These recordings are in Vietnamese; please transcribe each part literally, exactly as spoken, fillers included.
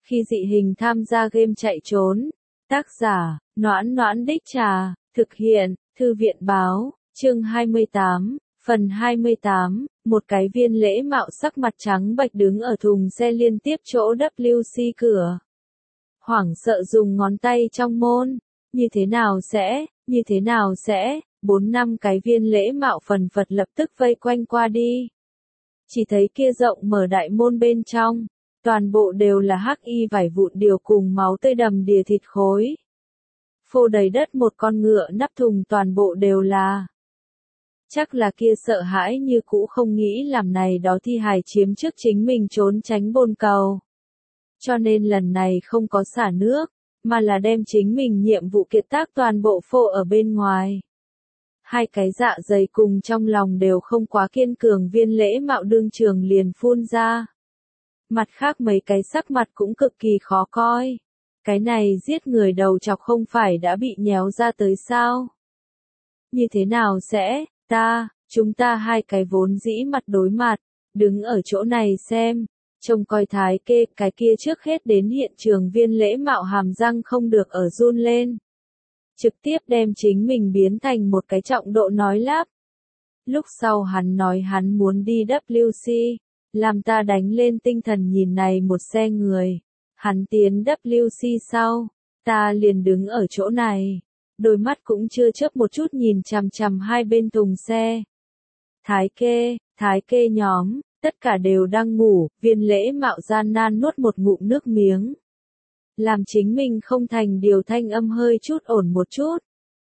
Khi dị hình tham gia game chạy trốn. Tác giả, Noãn Noãn Đích Trà, thực hiện, Thư viện Báo, chương hai mươi tám, phần hai mươi tám, một cái viên lễ mạo sắc mặt trắng bệch đứng ở thùng xe liên tiếp chỗ W C cửa. Hoảng sợ dùng ngón tay trong môn, như thế nào sẽ, như thế nào sẽ, bốn năm cái viên lễ mạo phần phật lập tức vây quanh qua đi. Chỉ thấy kia rộng mở đại môn bên trong, toàn bộ đều là hắc y vải vụn điều cùng máu tươi đầm đìa thịt khối. Phô đầy đất một con ngựa nắp thùng toàn bộ đều là. Chắc là kia sợ hãi như cũ không nghĩ làm này đó thi hài chiếm trước chính mình trốn tránh bồn cầu. Cho nên lần này không có xả nước, mà là đem chính mình nhiệm vụ kiệt tác toàn bộ phô ở bên ngoài. Hai cái dạ dày cùng trong lòng đều không quá kiên cường viên lễ mạo đương trường liền phun ra. Mặt khác mấy cái sắc mặt cũng cực kỳ khó coi. Cái này giết người đầu chọc không phải đã bị nhéo ra tới sao? Như thế nào sẽ, ta, chúng ta hai cái vốn dĩ mặt đối mặt, đứng ở chỗ này xem, trông coi thái kê, cái kia trước hết đến hiện trường viên lễ mạo hàm răng không được ở run lên. Trực tiếp đem chính mình biến thành một cái trọng độ nói lắp. Lúc sau hắn nói hắn muốn đi W C, làm ta đánh lên tinh thần nhìn này một xe người. Hắn tiến W C sau, ta liền đứng ở chỗ này, đôi mắt cũng chưa chớp một chút nhìn chằm chằm hai bên thùng xe. Thái kê, thái kê nhóm, tất cả đều đang ngủ, viên lễ mạo gian nan nuốt một ngụm nước miếng. Làm chính mình không thành điều thanh âm hơi chút ổn một chút.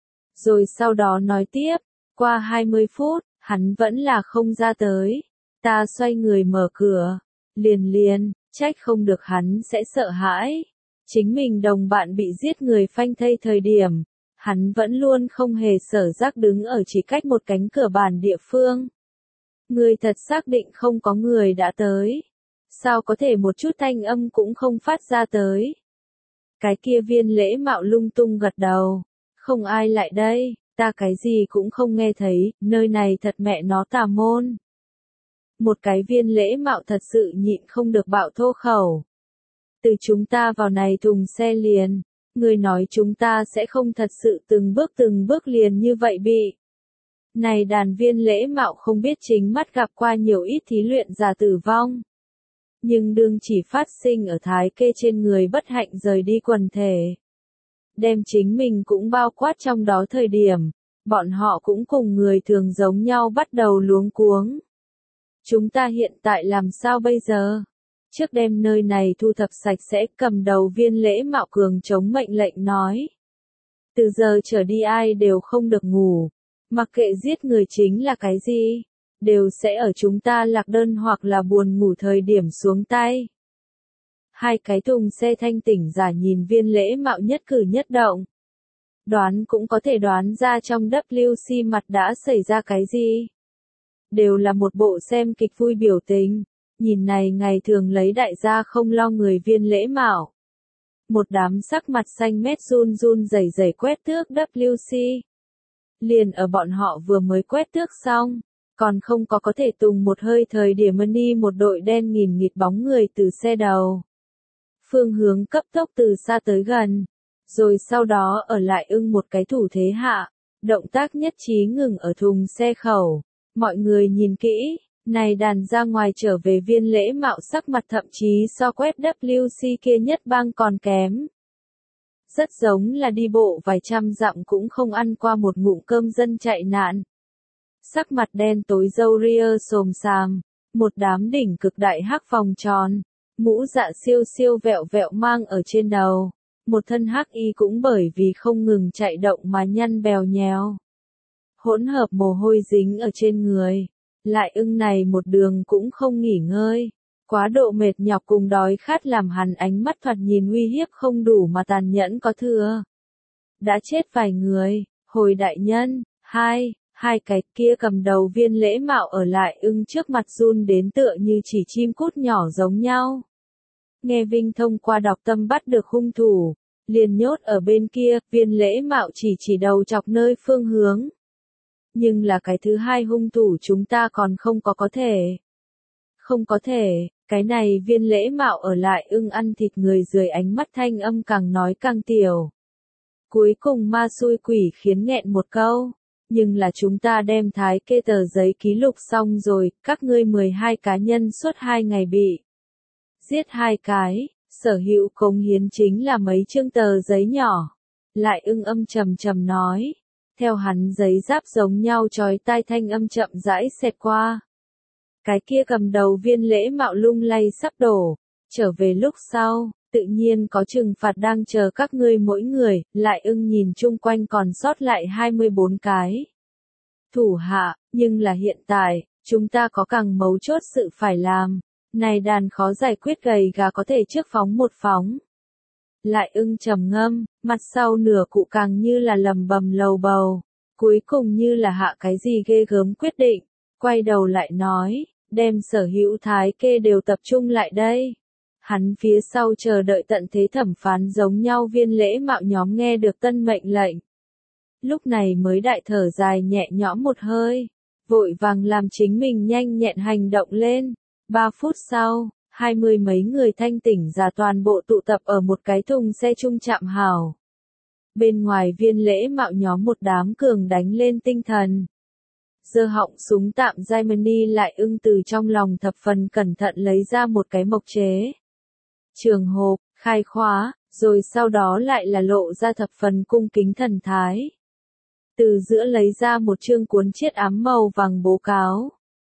Rồi sau đó nói tiếp, qua hai mươi phút, hắn vẫn là không ra tới. Ta xoay người mở cửa, liền liền, trách không được hắn sẽ sợ hãi. Chính mình đồng bạn bị giết người phanh thây thời điểm, hắn vẫn luôn không hề sở giác đứng ở chỉ cách một cánh cửa bản địa phương. Người thật xác định không có người đã tới. Sao có thể một chút thanh âm cũng không phát ra tới. Cái kia viên lễ mạo lung tung gật đầu. Không ai lại đây, ta cái gì cũng không nghe thấy, nơi này thật mẹ nó tà môn. Một cái viên lễ mạo thật sự nhịn không được bạo thô khẩu. Từ chúng ta vào này thùng xe liền, người nói chúng ta sẽ không thật sự từng bước từng bước liền như vậy bị. Này đàn viên lễ mạo không biết chính mắt gặp qua nhiều ít thí luyện giả tử vong. Nhưng đương chỉ phát sinh ở thái kê trên người bất hạnh rời đi quần thể. Đem chính mình cũng bao quát trong đó thời điểm, bọn họ cũng cùng người thường giống nhau bắt đầu luống cuống. Chúng ta hiện tại làm sao bây giờ? Trước đêm nơi này thu thập sạch sẽ cầm đầu viên lễ mạo cường chống mệnh lệnh nói. Từ giờ trở đi ai đều không được ngủ, mặc kệ giết người chính là cái gì, đều sẽ ở chúng ta lạc đơn hoặc là buồn ngủ thời điểm xuống tay. Hai cái thùng xe thanh tỉnh giả nhìn viên lễ mạo nhất cử nhất động. Đoán cũng có thể đoán ra trong W C mặt đã xảy ra cái gì. Đều là một bộ xem kịch vui biểu tình, nhìn này ngày thường lấy đại gia không lo người viên lễ mạo. Một đám sắc mặt xanh mét run run rẩy rẩy quét tước W C. Liền ở bọn họ vừa mới quét tước xong, còn không có có thể tùng một hơi thời điểm đi một đội đen nghìn nghịt bóng người từ xe đầu. Phương hướng cấp tốc từ xa tới gần, rồi sau đó ở lại ưng một cái thủ thế hạ, động tác nhất trí ngừng ở thùng xe khẩu. Mọi người nhìn kỹ, này đàn ra ngoài trở về viên lễ mạo sắc mặt thậm chí so quét W C kia nhất bang còn kém. Rất giống là đi bộ vài trăm dặm cũng không ăn qua một ngụm cơm dân chạy nạn. Sắc mặt đen tối râu ria xồm xàm, một đám đỉnh cực đại hắc vòng tròn, mũ dạ siêu siêu vẹo vẹo mang ở trên đầu, một thân hắc y cũng bởi vì không ngừng chạy động mà nhăn bèo nhèo. Hỗn hợp mồ hôi dính ở trên người, lại ưng này một đường cũng không nghỉ ngơi, quá độ mệt nhọc cùng đói khát làm hắn ánh mắt thoạt nhìn uy hiếp không đủ mà tàn nhẫn có thừa. Đã chết vài người, hồi đại nhân, hai, hai cái kia cầm đầu viên lễ mạo ở lại ưng trước mặt run đến tựa như chỉ chim cút nhỏ giống nhau. Nghe Vinh thông qua đọc tâm bắt được hung thủ, liền nhốt ở bên kia, viên lễ mạo chỉ chỉ đầu chọc nơi phương hướng. Nhưng là cái thứ hai hung thủ chúng ta còn không có có thể. Không có thể, cái này viên lễ mạo ở lại ưng ăn thịt người dưới ánh mắt thanh âm càng nói càng tiểu. Cuối cùng ma xui quỷ khiến nghẹn một câu. Nhưng là chúng ta đem thái kê tờ giấy ký lục xong rồi, các ngươi mười hai cá nhân suốt hai ngày bị giết hai cái, sở hữu cống hiến chính là mấy chương tờ giấy nhỏ. Lại ưng âm trầm trầm nói. Theo hắn giấy giáp giống nhau chói tai thanh âm chậm rãi xẹt qua. Cái kia cầm đầu viên lễ mạo lung lay sắp đổ. Trở về lúc sau, tự nhiên có trừng phạt đang chờ các ngươi mỗi người. Lại ưng nhìn chung quanh còn sót lại hai mươi bốn cái thủ hạ, nhưng là hiện tại, chúng ta có càng mấu chốt sự phải làm. Này đàn khó giải quyết gầy gà có thể trước phóng một phóng. Lại ưng trầm ngâm, mặt sau nửa cụ càng như là lầm bầm lầu bầu. Cuối cùng như là hạ cái gì ghê gớm quyết định. Quay đầu lại nói, đem sở hữu thái kê đều tập trung lại đây. Hắn phía sau chờ đợi tận thế thẩm phán giống nhau viên lễ mạo nhóm nghe được tân mệnh lệnh. Lúc này mới đại thở dài nhẹ nhõm một hơi. Vội vàng làm chính mình nhanh nhẹn hành động lên. Ba phút sau, hai mươi mấy người thanh tỉnh ra toàn bộ tụ tập ở một cái thùng xe trung trạm hảo. Bên ngoài viên lễ mạo nhóm một đám cường đánh lên tinh thần. Giơ họng súng tạm Germany lại ưng từ trong lòng thập phần cẩn thận lấy ra một cái mộc chế. Trường hộp, khai khóa, rồi sau đó lại là lộ ra thập phần cung kính thần thái. Từ giữa lấy ra một chương cuốn chiết ám màu vàng bố cáo.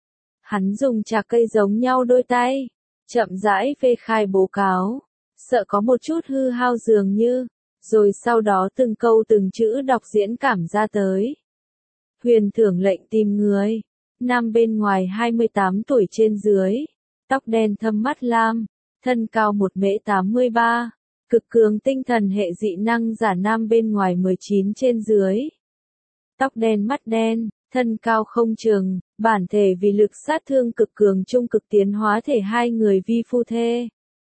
Hắn dùng chạc cây giống nhau đôi tay, chậm rãi phê khai bố cáo, sợ có một chút hư hao dường như, rồi sau đó từng câu từng chữ đọc diễn cảm ra tới. Huyền thưởng lệnh tìm người, nam bên ngoài hai mươi tám tuổi trên dưới, tóc đen thâm mắt lam, thân cao một mễ tám mươi ba, cực cường tinh thần hệ dị năng giả nam bên ngoài mười chín trên dưới. Tóc đen mắt đen, thân cao không chừng, bản thể vì lực sát thương cực cường trung cực tiến hóa thể hai người vi phu thê.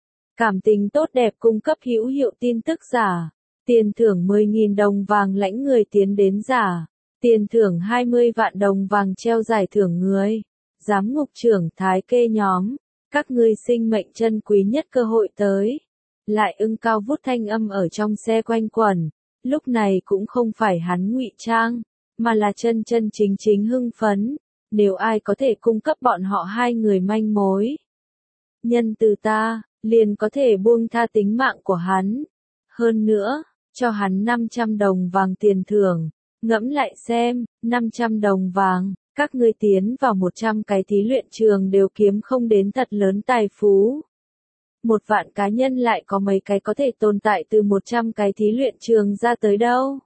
Cảm tình tốt đẹp cung cấp hữu hiệu tin tức giả. Tiền thưởng mười nghìn đồng vàng lãnh người tiến đến giả. Tiền thưởng hai mươi vạn đồng vàng treo giải thưởng người. Giám ngục trưởng thái kê nhóm. Các ngươi sinh mệnh chân quý nhất cơ hội tới. Lại ưng cao vút thanh âm ở trong xe quanh quẩn. Lúc này cũng không phải hắn ngụy trang, mà là chân chân chính chính hưng phấn. Nếu ai có thể cung cấp bọn họ hai người manh mối, nhân từ ta, liền có thể buông tha tính mạng của hắn. Hơn nữa, cho hắn năm trăm đồng vàng tiền thưởng. Ngẫm lại xem, năm trăm đồng vàng, các ngươi tiến vào một trăm cái thí luyện trường đều kiếm không đến thật lớn tài phú. Một vạn cá nhân lại có mấy cái có thể tồn tại từ một trăm cái thí luyện trường ra tới đâu.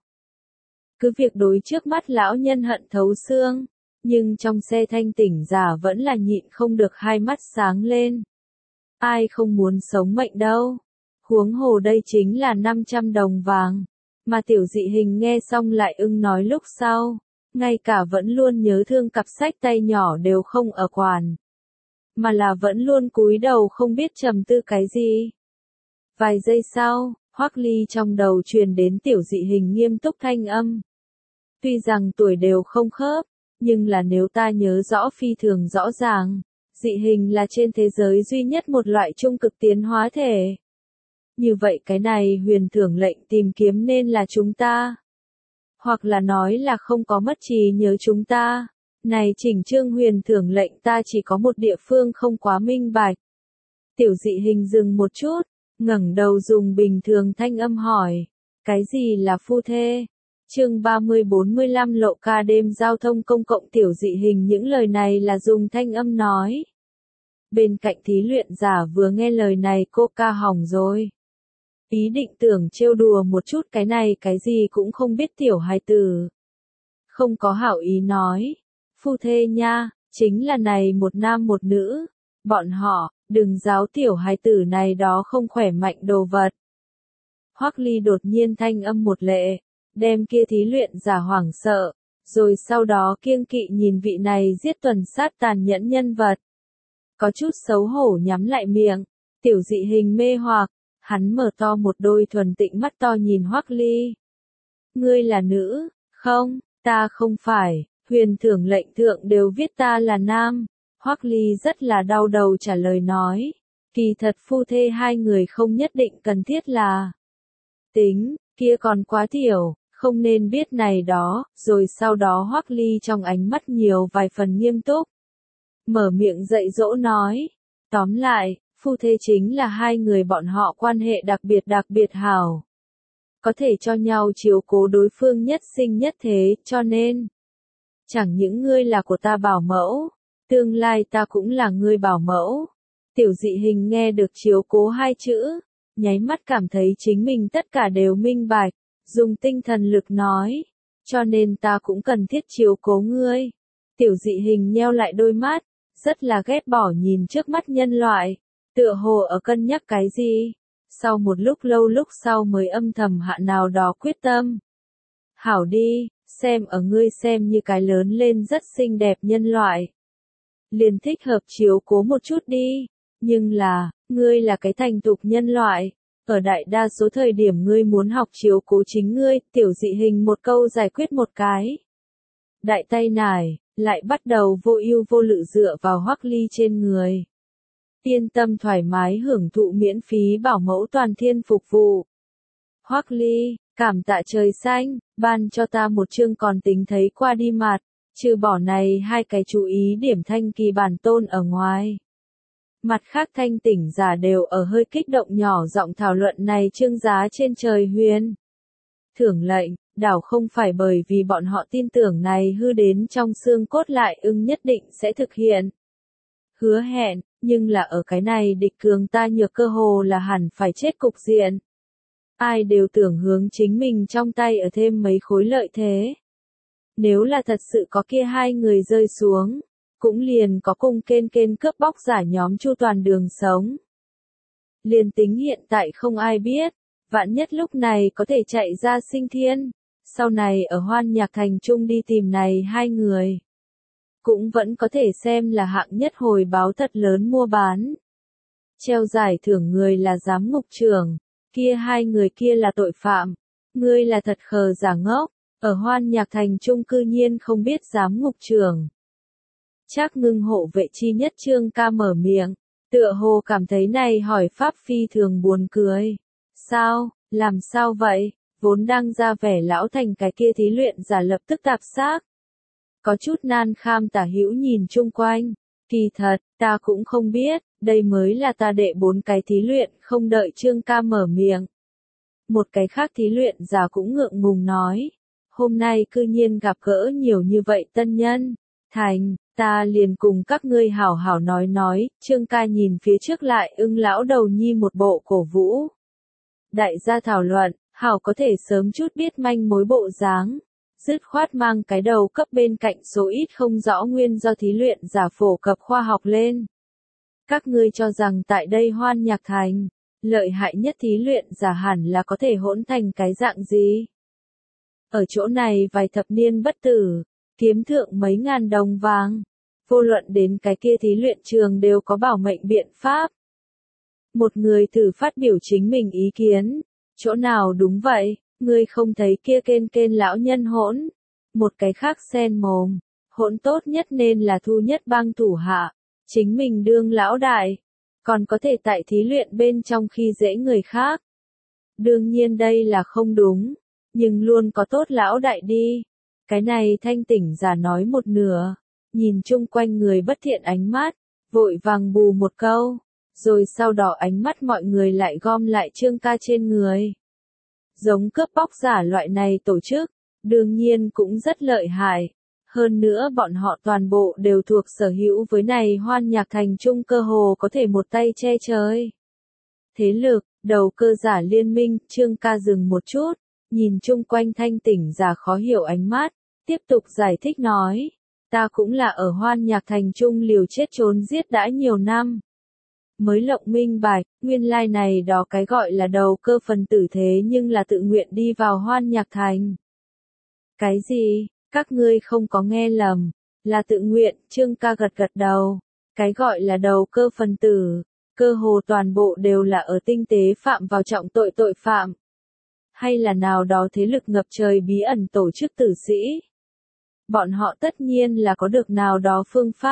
Cứ việc đối trước mắt lão nhân hận thấu xương, nhưng trong xe thanh tỉnh giả vẫn là nhịn không được hai mắt sáng lên. Ai không muốn sống mệnh đâu. Huống hồ đây chính là năm trăm đồng vàng. Mà tiểu dị hình nghe xong lại ưng nói lúc sau. Ngay cả vẫn luôn nhớ thương cặp sách tay nhỏ đều không ở quản. Mà là vẫn luôn cúi đầu không biết trầm tư cái gì. Vài giây sau, Hoắc Ly trong đầu truyền đến tiểu dị hình nghiêm túc thanh âm. Tuy rằng tuổi đều không khớp, nhưng là nếu ta nhớ rõ phi thường rõ ràng, dị hình là trên thế giới duy nhất một loại trung cực tiến hóa thể. Như vậy cái này huyền thưởng lệnh tìm kiếm nên là chúng ta. Hoặc là nói là không có mất trí nhớ chúng ta. Này chỉnh chương huyền thưởng lệnh ta chỉ có một địa phương không quá minh bạch. Tiểu dị hình dừng một chút, ngẩng đầu dùng bình thường thanh âm hỏi. Cái gì là phu thê? Chương ba mươi bốn mươi lăm lộ ca đêm giao thông công cộng tiểu dị hình những lời này là dùng thanh âm nói. Bên cạnh thí luyện giả vừa nghe lời này cô ca hỏng rồi. Ý định tưởng trêu đùa một chút cái này cái gì cũng không biết tiểu hài tử. Không có hảo ý nói. Phu thê nha, chính là này một nam một nữ. Bọn họ, đừng giáo tiểu hài tử này đó không khỏe mạnh đồ vật. Hoắc Ly đột nhiên thanh âm một lệ. Đem kia thí luyện giả hoảng sợ, rồi sau đó kiêng kỵ nhìn vị này giết tuần sát tàn nhẫn nhân vật. Có chút xấu hổ nhắm lại miệng, tiểu dị hình mê hoặc, hắn mở to một đôi thuần tịnh mắt to nhìn Hoắc Ly. Ngươi là nữ, không, ta không phải, huyền thưởng lệnh thượng đều viết ta là nam. Hoắc Ly rất là đau đầu trả lời nói. Kỳ thật phu thê hai người không nhất định cần thiết là tính, kia còn quá tiểu, không nên biết này đó, rồi sau đó Hoắc Ly trong ánh mắt nhiều vài phần nghiêm túc. Mở miệng dạy dỗ nói. Tóm lại, phu thê chính là hai người bọn họ quan hệ đặc biệt đặc biệt hảo. Có thể cho nhau chiếu cố đối phương nhất sinh nhất thế, cho nên chẳng những ngươi là của ta bảo mẫu, tương lai ta cũng là ngươi bảo mẫu. Tiểu Dị Hình nghe được chiếu cố hai chữ, nháy mắt cảm thấy chính mình tất cả đều minh bạch, dùng tinh thần lực nói, cho nên ta cũng cần thiết chiếu cố ngươi. Tiểu Dị Hình nheo lại đôi mắt, rất là ghét bỏ nhìn trước mắt nhân loại, tựa hồ ở cân nhắc cái gì. Sau một lúc lâu lúc sau mới âm thầm hạ nào đó quyết tâm. Hảo đi, xem ở ngươi xem như cái lớn lên rất xinh đẹp nhân loại. Liền thích hợp chiếu cố một chút đi, nhưng là, ngươi là cái thành thục nhân loại, ở đại đa số thời điểm ngươi muốn học chiếu cố chính ngươi, Tiểu Dị Hình một câu giải quyết một cái. Đại tay nải, lại bắt đầu vô ưu vô lự dựa vào Hoắc Ly trên người. Yên tâm thoải mái hưởng thụ miễn phí bảo mẫu toàn thiên phục vụ. Hoắc Ly, cảm tạ trời xanh, ban cho ta một chương còn tính thấy qua đi mặt, trừ bỏ này hai cái chú ý điểm thanh kỳ bản tôn ở ngoài. Mặt khác thanh tỉnh giả đều ở hơi kích động nhỏ giọng thảo luận này chương giá trên trời huyền. Thưởng lệnh, đảo không phải bởi vì bọn họ tin tưởng này hư đến trong xương cốt lại ưng nhất định sẽ thực hiện. Hứa hẹn, nhưng là ở cái này địch cường ta nhược cơ hồ là hẳn phải chết cục diện. Ai đều tưởng hướng chính mình trong tay ở thêm mấy khối lợi thế. Nếu là thật sự có kia hai người rơi xuống, cũng liền có cung kên kên cướp bóc giả nhóm chu toàn đường sống. Liền tính hiện tại không ai biết, vạn nhất lúc này có thể chạy ra sinh thiên, sau này ở Hoan Nhạc Thành Trung đi tìm này hai người. Cũng vẫn có thể xem là hạng nhất hồi báo thật lớn mua bán. Treo giải thưởng người là giám ngục trưởng, kia hai người kia là tội phạm, ngươi là thật khờ giả ngốc, ở Hoan Nhạc Thành Trung cư nhiên không biết giám ngục trưởng. Trác Ngưng hộ vệ chi nhất Trương Ca mở miệng, tựa hồ cảm thấy này hỏi pháp phi thường buồn cười. Sao, làm sao vậy, vốn đang ra vẻ lão thành cái kia thí luyện giả lập tức tạp xác. Có chút nan kham tả hữu nhìn chung quanh, kỳ thật, ta cũng không biết, đây mới là ta đệ bốn cái thí luyện, không đợi Trương Ca mở miệng. Một cái khác thí luyện giả cũng ngượng ngùng nói, hôm nay cư nhiên gặp gỡ nhiều như vậy tân nhân, thành, ta liền cùng các ngươi hảo hảo nói nói, Trương Ca nhìn phía trước lại ưng lão đầu nhi một bộ cổ vũ. Đại gia thảo luận, hảo có thể sớm chút biết manh mối bộ dáng. Dứt khoát mang cái đầu cấp bên cạnh số ít không rõ nguyên do thí luyện giả phổ cập khoa học lên. Các ngươi cho rằng tại đây Hoan Nhạc Thành, lợi hại nhất thí luyện giả hẳn là có thể hỗn thành cái dạng gì? Ở chỗ này vài thập niên bất tử, kiếm thượng mấy ngàn đồng vàng, vô luận đến cái kia thí luyện trường đều có bảo mệnh biện pháp. Một người thử phát biểu chính mình ý kiến, chỗ nào đúng vậy? Ngươi không thấy kia kên kên lão nhân hỗn, một cái khác sen mồm, hỗn tốt nhất nên là thu nhất bang thủ hạ, chính mình đương lão đại, còn có thể tại thí luyện bên trong khi dễ người khác. Đương nhiên đây là không đúng, nhưng luôn có tốt lão đại đi. Cái này thanh tỉnh giả nói một nửa, nhìn chung quanh người bất thiện ánh mắt, vội vàng bù một câu, rồi sau đó ánh mắt mọi người lại gom lại Trương Ca trên người. Giống cướp bóc giả loại này tổ chức, đương nhiên cũng rất lợi hại. Hơn nữa bọn họ toàn bộ đều thuộc sở hữu với này Hoan Nhạc Thành Trung cơ hồ có thể một tay che trời. Thế lực, đầu cơ giả liên minh, Trương Ca dừng một chút, nhìn chung quanh thanh tỉnh giả khó hiểu ánh mắt, tiếp tục giải thích nói, ta cũng là ở Hoan Nhạc Thành Trung liều chết trốn giết đã nhiều năm. Mới lộng minh bạch, nguyên lai like này đó cái gọi là đầu cơ phần tử thế nhưng là tự nguyện đi vào Hoan Nhạc Thành. Cái gì, các ngươi không có nghe lầm, là tự nguyện, Trương Ca gật gật đầu, cái gọi là đầu cơ phần tử, cơ hồ toàn bộ đều là ở tinh tế phạm vào trọng tội tội phạm, hay là nào đó thế lực ngập trời bí ẩn tổ chức tử sĩ. Bọn họ tất nhiên là có được nào đó phương pháp,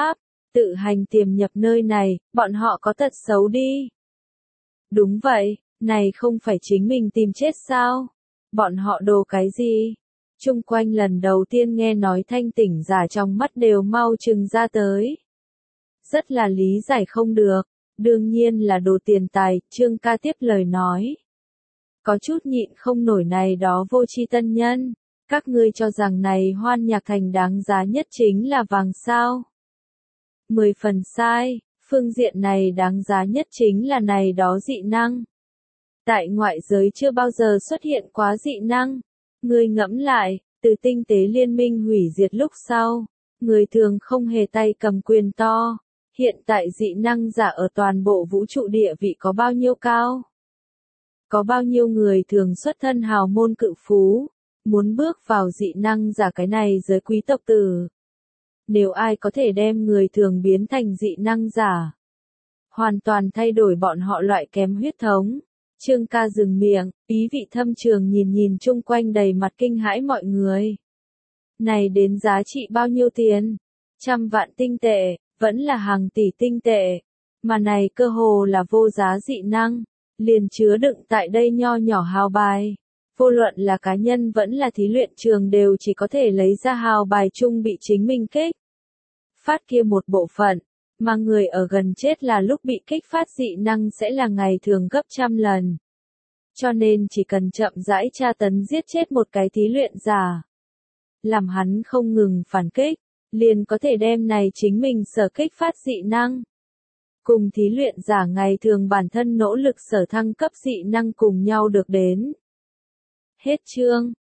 Tự hành tiềm nhập nơi này, bọn họ có tật xấu đi. Đúng vậy, này không phải chính mình tìm chết sao? Bọn họ đồ cái gì? Chung quanh lần đầu tiên nghe nói thanh tỉnh giả trong mắt đều mau trừng ra tới. Rất là lý giải không được, đương nhiên là đồ tiền tài, Trương ca tiếp lời nói. Có chút nhịn không nổi này đó vô tri tân nhân, các ngươi cho rằng này Hoan Nhạc Thành đáng giá nhất chính là vàng sao? Mười phần sai, phương diện này đáng giá nhất chính là này đó dị năng. Tại ngoại giới chưa bao giờ xuất hiện quá dị năng. Ngươi ngẫm lại, từ tinh tế liên minh hủy diệt lúc sau, người thường không hề tay cầm quyền to. Hiện tại dị năng giả ở toàn bộ vũ trụ địa vị có bao nhiêu cao? Có bao nhiêu người thường xuất thân hào môn cự phú, muốn bước vào dị năng giả cái này giới quý tộc tử. Nếu ai có thể đem người thường biến thành dị năng giả, hoàn toàn thay đổi bọn họ loại kém huyết thống. Trương ca dừng miệng, ý vị thâm trường nhìn nhìn chung quanh đầy mặt kinh hãi mọi người. Này đến giá trị bao nhiêu tiền? Trăm vạn tinh tệ, vẫn là hàng tỷ tinh tệ. Mà này cơ hồ là vô giá dị năng, liền chứa đựng tại đây nho nhỏ hào bài. Vô luận là cá nhân vẫn là thí luyện trường đều chỉ có thể lấy ra hào bài chung bị chính mình kích phát kia một bộ phận, mà người ở gần chết là lúc bị kích phát dị năng sẽ là ngày thường gấp trăm lần. Cho nên chỉ cần chậm rãi tra tấn giết chết một cái thí luyện giả, làm hắn không ngừng phản kích, liền có thể đem này chính mình sở kích phát dị năng. Cùng thí luyện giả ngày thường bản thân nỗ lực sở thăng cấp dị năng cùng nhau được đến. Hết chương.